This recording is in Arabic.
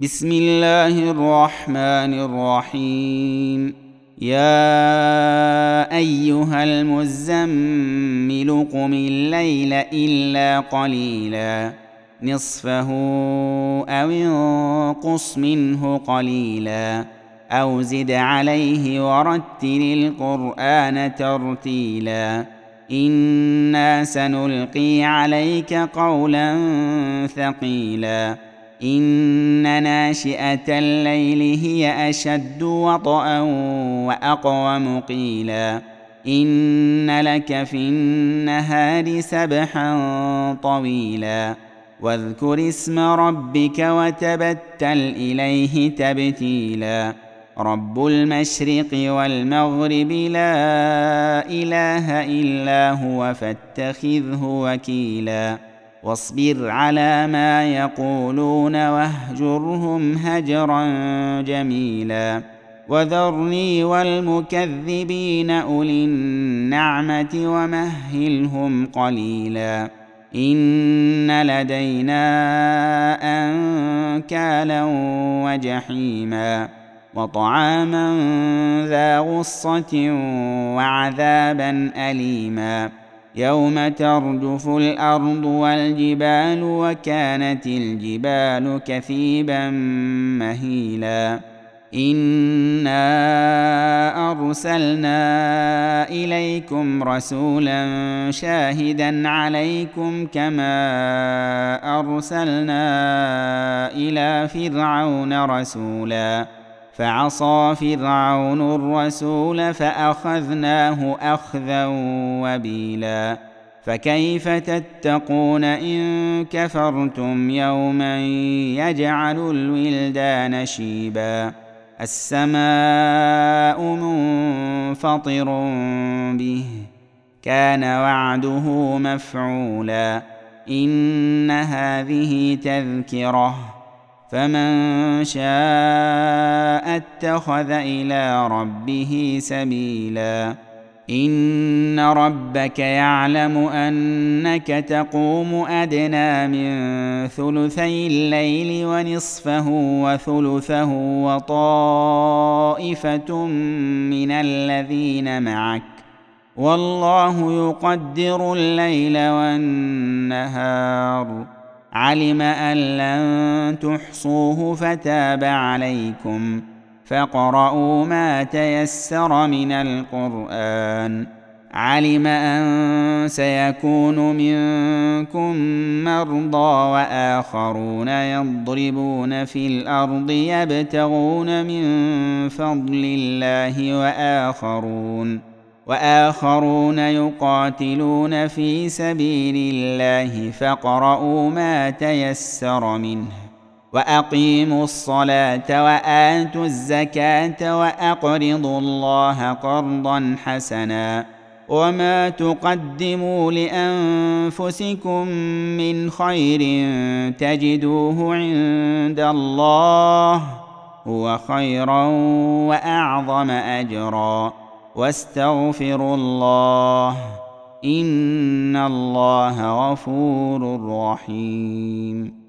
بسم الله الرحمن الرحيم. يا أيها المزمل قم الليل إلا قليلا نصفه أو انقص منه قليلا أو زد عليه ورتل القرآن ترتيلا إنا سنلقي عليك قولا ثقيلا إن ناشئة الليل هي أشد وطئا وأقوم قيلا إن لك في النهار سبحا طويلا واذكر اسم ربك وتبتل إليه تبتيلا رب المشرق والمغرب لا إله إلا هو فاتخذه وكيلا واصبر على ما يقولون واهجرهم هجرا جميلا وذرني والمكذبين أولي النعمة ومهلهم قليلا إن لدينا أنكالا وجحيما وطعاما ذا غصة وعذابا أليما يوم ترجف الأرض والجبال وكانت الجبال كثيبا مهيلا إنا أرسلنا إليكم رسولا شاهدا عليكم كما أرسلنا إلى فرعون رسولا فعصى فرعون الرسول فأخذناه أخذا وبيلا فكيف تتقون إن كفرتم يوما يجعل الولدان شيبا السماء منفطر به كان وعده مفعولا إن هذه تذكرة فمن شاء اتخذ إلى ربه سبيلا إن ربك يعلم أنك تقوم أدنى من ثلثي الليل ونصفه وثلثه وطائفة من الذين معك والله يقدر الليل والنهار علم أن لن تحصوه فتاب عليكم فاقرؤوا ما تيسر من القرآن علم أن سيكون منكم مرضى وآخرون يضربون في الأرض يبتغون من فضل الله وآخرون يقاتلون في سبيل الله فاقرؤوا ما تيسر منه وأقيموا الصلاة وآتوا الزكاة وأقرضوا الله قرضا حسنا وما تقدموا لأنفسكم من خير تجدوه عند الله هو خيرا وأعظم أجرا واستغفروا الله إن الله غفور رحيم.